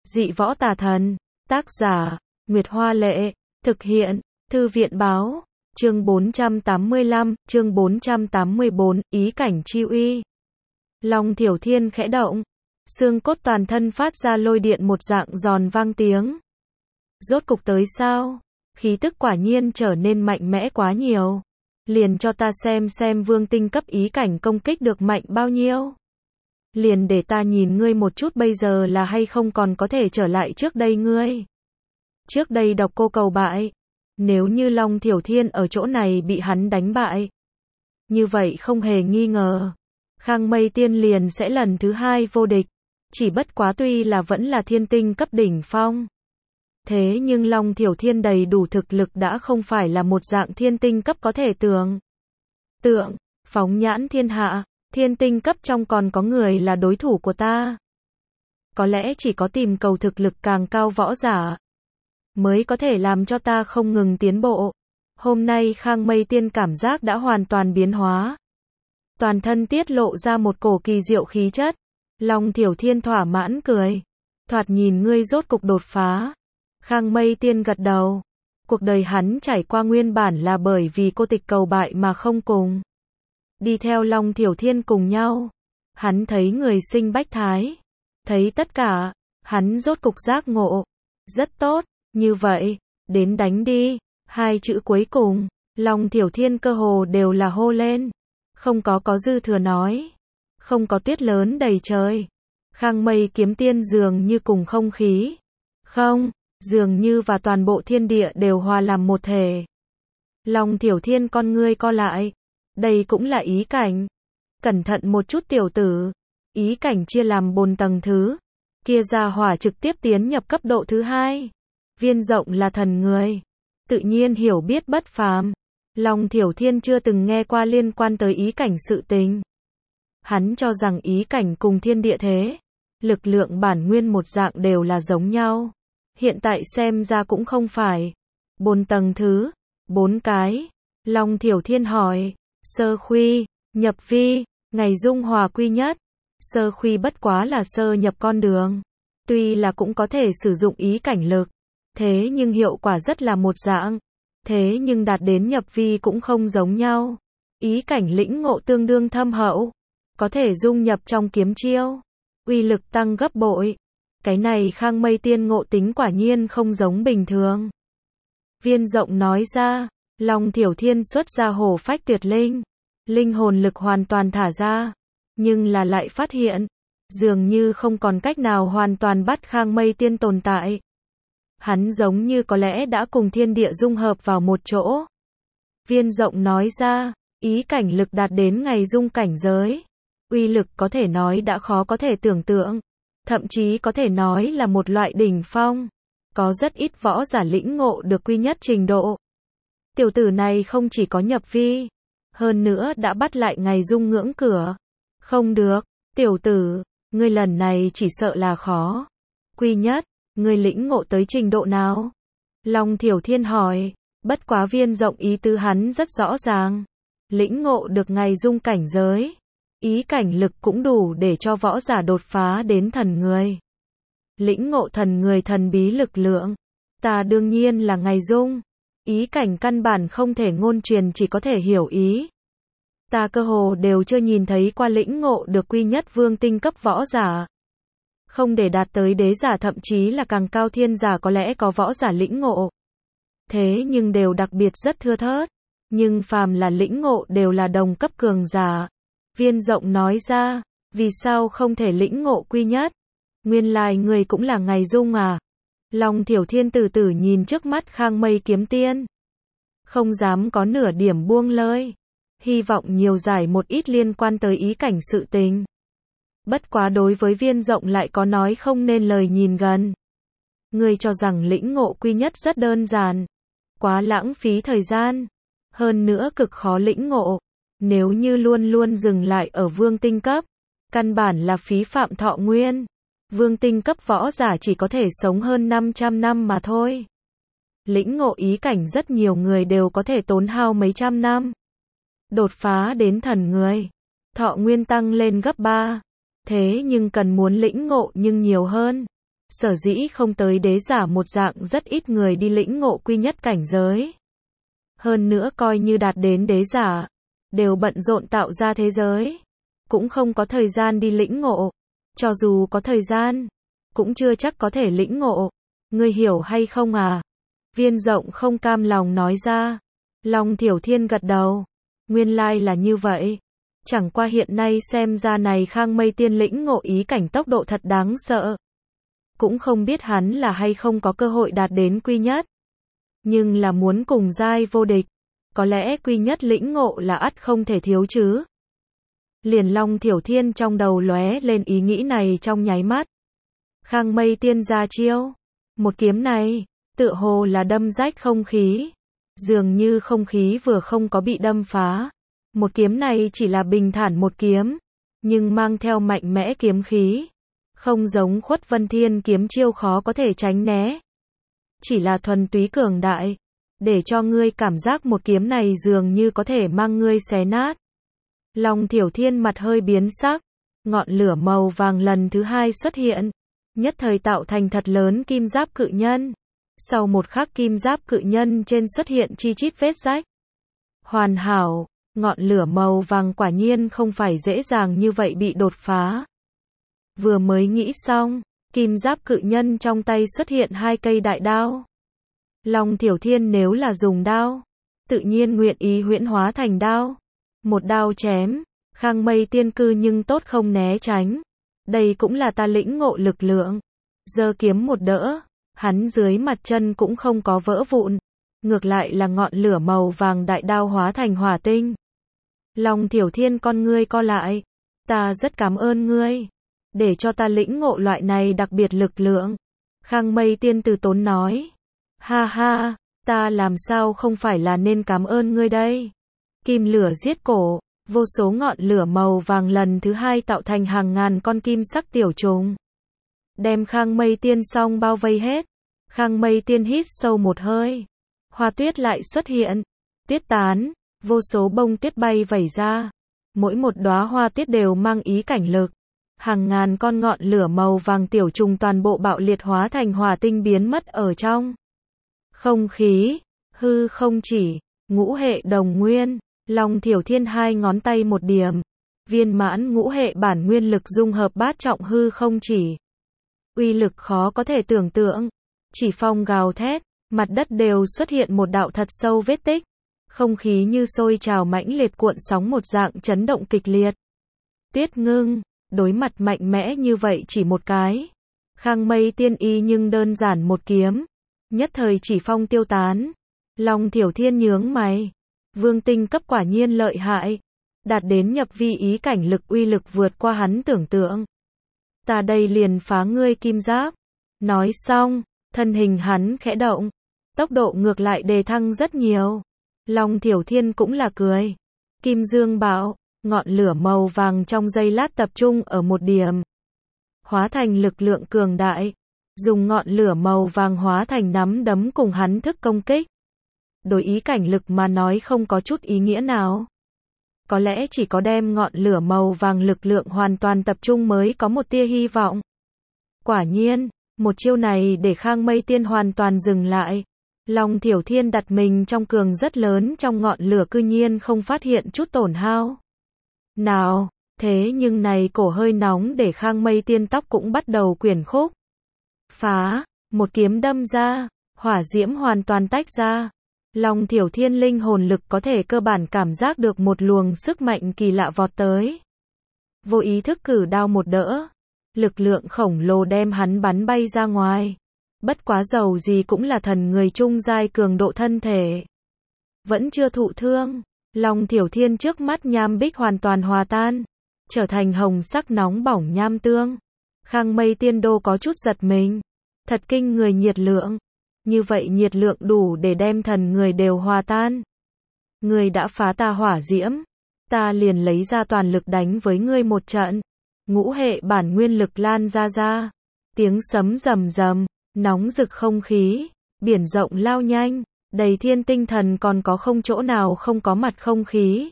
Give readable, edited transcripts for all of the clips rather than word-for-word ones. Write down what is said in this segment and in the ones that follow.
Dị võ tà thần. Tác giả, Nguyệt Hoa Lệ. Thực hiện, Thư viện Báo. Chương 485, chương 484, ý cảnh chi uy. Long Thiểu Thiên khẽ động. Xương cốt toàn thân phát ra lôi điện một dạng giòn vang tiếng. Rốt cục tới sao? Khí tức quả nhiên trở nên mạnh mẽ quá nhiều. Liền cho ta xem vương tinh cấp ý cảnh công kích được mạnh bao nhiêu. Liền để ta nhìn ngươi một chút bây giờ là hay không còn có thể trở lại trước đây ngươi. Trước đây Độc Cô Cầu bại. Nếu như Long Thiểu Thiên ở chỗ này bị hắn đánh bại. Như vậy không hề nghi ngờ. Khang Mây Tiên liền sẽ lần thứ hai vô địch. Chỉ bất quá tuy là vẫn là thiên tinh cấp đỉnh phong. Thế nhưng Long Thiểu Thiên đầy đủ thực lực đã không phải là một dạng thiên tinh cấp có thể tưởng tượng, phóng nhãn thiên hạ, thiên tinh cấp trong còn có người là đối thủ của ta. Có lẽ chỉ có tìm cầu thực lực càng cao võ giả, mới có thể làm cho ta không ngừng tiến bộ. Hôm nay Khang Mây Tiên cảm giác đã hoàn toàn biến hóa. Toàn thân tiết lộ ra một cổ kỳ diệu khí chất. Long Thiểu Thiên thỏa mãn cười. Thoạt nhìn ngươi rốt cục đột phá. Khang Mây Tiên gật đầu. Cuộc đời hắn trải qua nguyên bản là bởi vì cô tịch cầu bại mà không cùng. Đi theo Long Thiểu Thiên cùng nhau. Hắn thấy người sinh bách thái. Thấy tất cả. Hắn rốt cục giác ngộ. Rất tốt. Như vậy. Đến đánh đi. Hai chữ cuối cùng. Long Thiểu Thiên cơ hồ đều là hô lên. Không có dư thừa nói. Không có tuyết lớn đầy trời. Khang Mây Kiếm Tiên dường như cùng không khí. Không. Dường như và toàn bộ thiên địa đều hòa làm một thể. Long Thiểu Thiên con ngươi co lại. Đây cũng là ý cảnh. Cẩn thận một chút tiểu tử. Ý cảnh chia làm 4 tầng thứ. Kia ra hỏa trực tiếp tiến nhập cấp độ thứ 2. Viên rộng là thần người. Tự nhiên hiểu biết bất phàm. Long Thiểu Thiên chưa từng nghe qua liên quan tới ý cảnh sự tình. Hắn cho rằng ý cảnh cùng thiên địa thế. Lực lượng bản nguyên một dạng đều là giống nhau. Hiện tại xem ra cũng không phải. 4 tầng thứ. 4 cái. Long Thiểu Thiên hỏi. Sơ khuy, nhập vi, ngày dung hòa quy nhất. Sơ khuy bất quá là sơ nhập con đường. Tuy là cũng có thể sử dụng ý cảnh lực. Thế nhưng hiệu quả rất là một dạng. Thế nhưng đạt đến nhập vi cũng không giống nhau. Ý cảnh lĩnh ngộ tương đương thâm hậu. Có thể dung nhập trong kiếm chiêu. Uy lực tăng gấp bội. Cái này Khang Mây Tiên ngộ tính quả nhiên không giống bình thường. Viên rộng nói ra. Long Thiểu Thiên xuất ra hổ phách tuyệt linh. Linh hồn lực hoàn toàn thả ra. Nhưng là lại phát hiện. Dường như không còn cách nào hoàn toàn bắt Khang Mây Tiên tồn tại. Hắn giống như có lẽ đã cùng thiên địa dung hợp vào một chỗ. Viên rộng nói ra. Ý cảnh lực đạt đến ngày dung cảnh giới. Uy lực có thể nói đã khó có thể tưởng tượng. Thậm chí có thể nói là một loại đỉnh phong. Có rất ít võ giả lĩnh ngộ được quy nhất trình độ. Tiểu tử này không chỉ có nhập vi. Hơn nữa đã bắt lại ngày dung ngưỡng cửa. Không được, tiểu tử. Ngươi lần này chỉ sợ là khó. Quy nhất, ngươi lĩnh ngộ tới trình độ nào? Long Thiểu Thiên hỏi. Bất quá viên rộng ý tứ hắn rất rõ ràng. Lĩnh ngộ được ngày dung cảnh giới. Ý cảnh lực cũng đủ để cho võ giả đột phá đến thần người. Lĩnh ngộ thần người thần bí lực lượng. Ta đương nhiên là ngày dung. Ý cảnh căn bản không thể ngôn truyền, chỉ có thể hiểu ý. Ta cơ hồ đều chưa nhìn thấy qua lĩnh ngộ được quy nhất vương tinh cấp võ giả. Không để đạt tới đế giả, thậm chí là càng cao thiên giả có lẽ có võ giả lĩnh ngộ. Thế nhưng đều đặc biệt rất thưa thớt. Nhưng phàm là lĩnh ngộ đều là đồng cấp cường giả. Viên rộng nói ra. Vì sao không thể lĩnh ngộ quy nhất? Nguyên lai người cũng là ngày dung à? Long Thiểu Thiên từ từ nhìn trước mắt Khang Mây Kiếm Tiên. Không dám có nửa điểm buông lơi. Hy vọng nhiều giải một ít liên quan tới ý cảnh sự tình. Bất quá đối với viên rộng lại có nói không nên lời nhìn gần. Ngươi cho rằng lĩnh ngộ quy nhất rất đơn giản. Quá lãng phí thời gian. Hơn nữa cực khó lĩnh ngộ. Nếu như luôn luôn dừng lại ở vương tinh cấp. Căn bản là phí phạm thọ nguyên. Vương tinh cấp võ giả chỉ có thể sống hơn 500 năm mà thôi. Lĩnh ngộ ý cảnh rất nhiều người đều có thể tốn hao mấy trăm năm. Đột phá đến thần người. Thọ nguyên tăng lên gấp 3. Thế nhưng cần muốn lĩnh ngộ nhưng nhiều hơn. Sở dĩ không tới đế giả một dạng rất ít người đi lĩnh ngộ quy nhất cảnh giới. Hơn nữa coi như đạt đến đế giả, đều bận rộn tạo ra thế giới, cũng không có thời gian đi lĩnh ngộ. Cho dù có thời gian, cũng chưa chắc có thể lĩnh ngộ. Ngươi hiểu hay không à? Viên Rộng không cam lòng nói ra. Long Thiểu Thiên gật đầu. Nguyên lai là như vậy. Chẳng qua hiện nay xem ra này Khang Mây Tiên lĩnh ngộ ý cảnh tốc độ thật đáng sợ. Cũng không biết hắn là hay không có cơ hội đạt đến quy nhất. Nhưng là muốn cùng giai vô địch, có lẽ quy nhất lĩnh ngộ là ắt không thể thiếu chứ. Liền Long Thiểu Thiên trong đầu lóe lên ý nghĩ này trong nháy mắt. Khang Mây Tiên ra chiêu. Một kiếm này, tựa hồ là đâm rách không khí. Dường như không khí vừa không có bị đâm phá. Một kiếm này chỉ là bình thản một kiếm, nhưng mang theo mạnh mẽ kiếm khí. Không giống Khuất Vân Thiên kiếm chiêu khó có thể tránh né. Chỉ là thuần túy cường đại, để cho ngươi cảm giác một kiếm này dường như có thể mang ngươi xé nát. Long Thiểu Thiên mặt hơi biến sắc, ngọn lửa màu vàng lần thứ hai xuất hiện, nhất thời tạo thành thật lớn kim giáp cự nhân. Sau một khắc kim giáp cự nhân trên xuất hiện chi chít vết rách. Hoàn hảo, ngọn lửa màu vàng quả nhiên không phải dễ dàng như vậy bị đột phá. Vừa mới nghĩ xong, kim giáp cự nhân trong tay xuất hiện hai cây đại đao. Long Thiểu Thiên nếu là dùng đao, tự nhiên nguyện ý huyễn hóa thành đao. Một đao chém, Khang Mây Tiên cư nhưng tốt không né tránh. Đây cũng là ta lĩnh ngộ lực lượng. Giơ kiếm một đỡ, hắn dưới mặt chân cũng không có vỡ vụn. Ngược lại là ngọn lửa màu vàng đại đao hóa thành hỏa tinh. Long Thiểu Thiên con ngươi co lại. Ta rất cảm ơn ngươi. Để cho ta lĩnh ngộ loại này đặc biệt lực lượng. Khang Mây Tiên từ tốn nói. Ha ha, ta làm sao không phải là nên cảm ơn ngươi đây. Kim lửa giết cổ, vô số ngọn lửa màu vàng lần thứ hai tạo thành hàng ngàn con kim sắc tiểu trùng. Đem Khang Mây Tiên xong bao vây hết. Khang Mây Tiên hít sâu một hơi. Hoa tuyết lại xuất hiện. Tuyết tán, vô số bông tuyết bay vẩy ra. Mỗi một đóa hoa tuyết đều mang ý cảnh lực. Hàng ngàn con ngọn lửa màu vàng tiểu trùng toàn bộ bạo liệt hóa thành hỏa tinh biến mất ở trong không khí. Hư không chỉ, ngũ hệ đồng nguyên. Long Thiểu Thiên hai ngón tay một điểm. Viên mãn ngũ hệ bản nguyên lực dung hợp bát trọng hư không chỉ. Uy lực khó có thể tưởng tượng. Chỉ phong gào thét, mặt đất đều xuất hiện một đạo thật sâu vết tích. Không khí như sôi trào mãnh liệt cuộn sóng một dạng chấn động kịch liệt. Tuyết ngưng, đối mặt mạnh mẽ như vậy chỉ một cái. Khang Mây Tiên y nhưng đơn giản một kiếm. Nhất thời chỉ phong tiêu tán. Long Thiểu Thiên nhướng mày. Vương tinh cấp quả nhiên lợi hại. Đạt đến nhập vi ý cảnh lực uy lực vượt qua hắn tưởng tượng. Ta đây liền phá ngươi kim giáp. Nói xong, thân hình hắn khẽ động. Tốc độ ngược lại đề thăng rất nhiều. Long Thiểu Thiên cũng là cười. Kim dương bạo, ngọn lửa màu vàng trong giây lát tập trung ở một điểm. Hóa thành lực lượng cường đại. Dùng ngọn lửa màu vàng hóa thành nắm đấm cùng hắn thức công kích. Đối ý cảnh lực mà nói không có chút ý nghĩa nào. Có lẽ chỉ có đem ngọn lửa màu vàng lực lượng hoàn toàn tập trung mới có một tia hy vọng. Quả nhiên, một chiêu này để Khang Mây Tiên hoàn toàn dừng lại. Long Thiểu Thiên đặt mình trong cường rất lớn trong ngọn lửa cư nhiên không phát hiện chút tổn hao. Nào, thế nhưng này cổ hơi nóng để Khang Mây Tiên tóc cũng bắt đầu quyển khúc. Phá, một kiếm đâm ra, hỏa diễm hoàn toàn tách ra. Long Thiểu Thiên linh hồn lực có thể cơ bản cảm giác được một luồng sức mạnh kỳ lạ vọt tới. Vô ý thức cử đao một đỡ. Lực lượng khổng lồ đem hắn bắn bay ra ngoài. Bất quá dầu gì cũng là thần người trung giai cường độ thân thể. Vẫn chưa thụ thương. Long Thiểu Thiên trước mắt nham bích hoàn toàn hòa tan. Trở thành hồng sắc nóng bỏng nham tương. Khang Mây Tiên đô có chút giật mình. Thật kinh người nhiệt lượng. Như vậy nhiệt lượng đủ để đem thần người đều hòa tan. Ngươi đã phá ta hỏa diễm. Ta liền lấy ra toàn lực đánh với ngươi một trận. Ngũ hệ bản nguyên lực lan ra. Tiếng sấm rầm rầm, nóng rực không khí. Biển rộng lao nhanh. Đầy thiên tinh thần còn có không chỗ nào không có mặt không khí.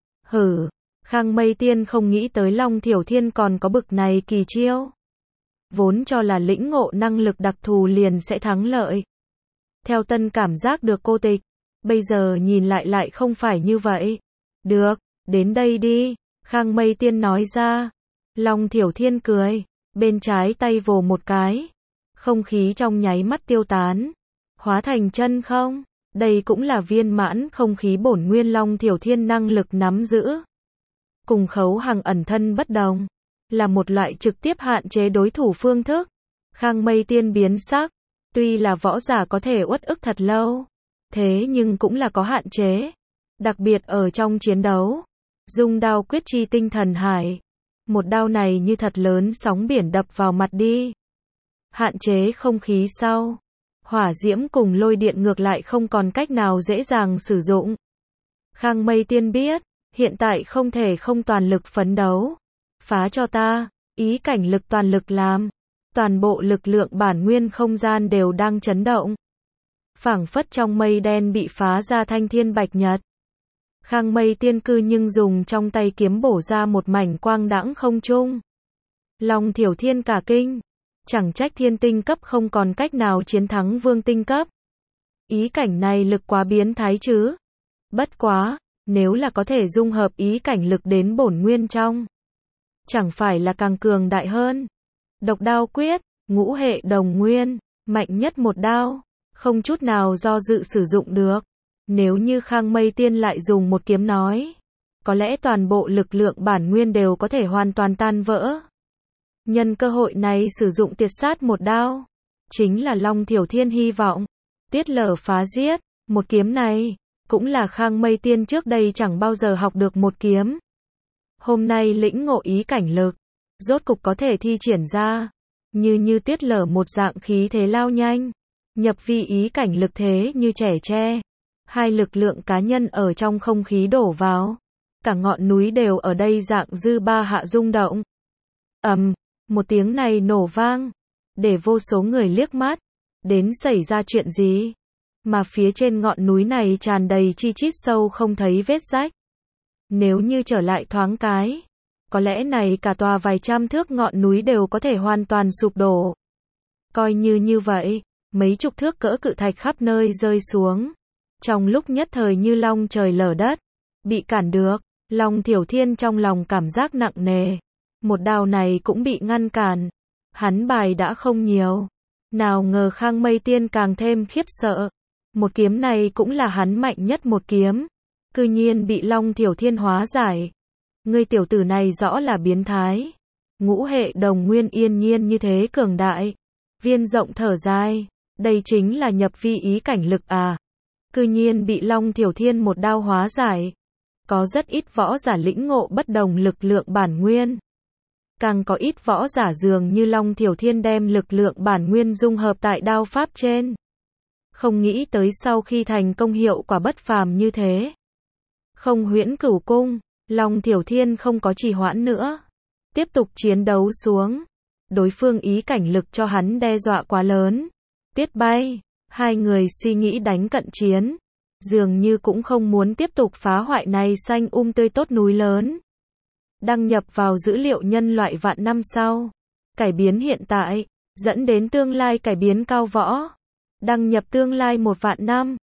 Hử. Khang Mây Tiên không nghĩ tới Long Thiểu Thiên còn có bực này kỳ chiêu. vốn cho là lĩnh ngộ năng lực đặc thù liền sẽ thắng lợi. Theo Tân cảm giác được cô tịch, bây giờ nhìn lại không phải như vậy. Được, đến đây đi, Khang Mây Tiên nói ra. Long Thiểu Thiên cười, bên trái tay vồ một cái. Không khí trong nháy mắt tiêu tán, hóa thành chân không. Đây cũng là viên mãn không khí bổn nguyên Long Thiểu Thiên năng lực nắm giữ. Cùng Khấu Hằng ẩn thân bất đồng, là một loại trực tiếp hạn chế đối thủ phương thức. Khang Mây Tiên biến sắc, tuy là võ giả có thể uất ức thật lâu, thế nhưng cũng là có hạn chế. Đặc biệt ở trong chiến đấu, dung đao quyết chi tinh thần hải. Một đao này như thật lớn sóng biển đập vào mặt đi. Hạn chế không khí sau, hỏa diễm cùng lôi điện ngược lại không còn cách nào dễ dàng sử dụng. Khang Mây Tiên biết, hiện tại không thể không toàn lực phấn đấu. Phá cho ta, ý cảnh lực toàn lực làm. Toàn bộ lực lượng bản nguyên không gian đều đang chấn động. Phảng phất trong mây đen bị phá ra thanh thiên bạch nhật. Khang Mây Tiên cư nhưng dùng trong tay kiếm bổ ra một mảnh quang đãng không trung. Long Thiểu Thiên cả kinh. Chẳng trách thiên tinh cấp không còn cách nào chiến thắng vương tinh cấp. Ý cảnh này lực quá biến thái chứ. Bất quá, nếu là có thể dung hợp ý cảnh lực đến bổn nguyên trong, chẳng phải là càng cường đại hơn. Độc đao quyết, ngũ hệ đồng nguyên, mạnh nhất một đao, không chút nào do dự sử dụng được. Nếu như Khang Mây Tiên lại dùng một kiếm nói, có lẽ toàn bộ lực lượng bản nguyên đều có thể hoàn toàn tan vỡ. Nhân cơ hội này sử dụng tiệt sát một đao, chính là Long Thiểu Thiên hy vọng. Tiết lở phá giết, một kiếm này, cũng là Khang Mây Tiên trước đây chẳng bao giờ học được một kiếm. Hôm nay lĩnh ngộ ý cảnh lực, rốt cục có thể thi triển ra, như tiết lở một dạng khí thế lao nhanh, nhập vi ý cảnh lực thế như trẻ tre. Hai lực lượng cá nhân ở trong không khí đổ vào, cả ngọn núi đều ở đây dạng dư ba hạ rung động. Một tiếng này nổ vang, để vô số người liếc mắt, đến xảy ra chuyện gì? Mà phía trên ngọn núi này tràn đầy chi chít sâu không thấy vết rách. Nếu như trở lại thoáng cái, có lẽ này cả tòa vài trăm thước ngọn núi đều có thể hoàn toàn sụp đổ. Coi như vậy, mấy chục thước cỡ cự thạch khắp nơi rơi xuống. Trong lúc nhất thời như long trời lở đất, bị cản được, Long Thiểu Thiên trong lòng cảm giác nặng nề. Một đao này cũng bị ngăn cản. Hắn bài đã không nhiều. Nào ngờ Khang Mây Tiên càng thêm khiếp sợ. Một kiếm này cũng là hắn mạnh nhất một kiếm. Cư nhiên bị Long Thiểu Thiên hóa giải. Ngươi tiểu tử này rõ là biến thái. Ngũ hệ đồng nguyên yên nhiên như thế cường đại. Viên rộng thở dài. Đây chính là nhập vi ý cảnh lực à. Cư nhiên bị Long Thiểu Thiên một đao hóa giải. Có rất ít võ giả lĩnh ngộ bất đồng lực lượng bản nguyên. Càng có ít võ giả dường như Long Thiểu Thiên đem lực lượng bản nguyên dung hợp tại đao pháp trên. Không nghĩ tới sau khi thành công hiệu quả bất phàm như thế. Không huyễn cửu cung, Long Thiểu Thiên không có trì hoãn nữa. Tiếp tục chiến đấu xuống. Đối phương ý cảnh lực cho hắn đe dọa quá lớn. Tiết bay, hai người suy nghĩ đánh cận chiến. Dường như cũng không muốn tiếp tục phá hoại này xanh tươi tốt núi lớn. Đăng nhập vào dữ liệu nhân loại vạn năm sau. Cải biến hiện tại, dẫn đến tương lai cải biến cao võ. Đăng nhập tương lai 1 vạn năm.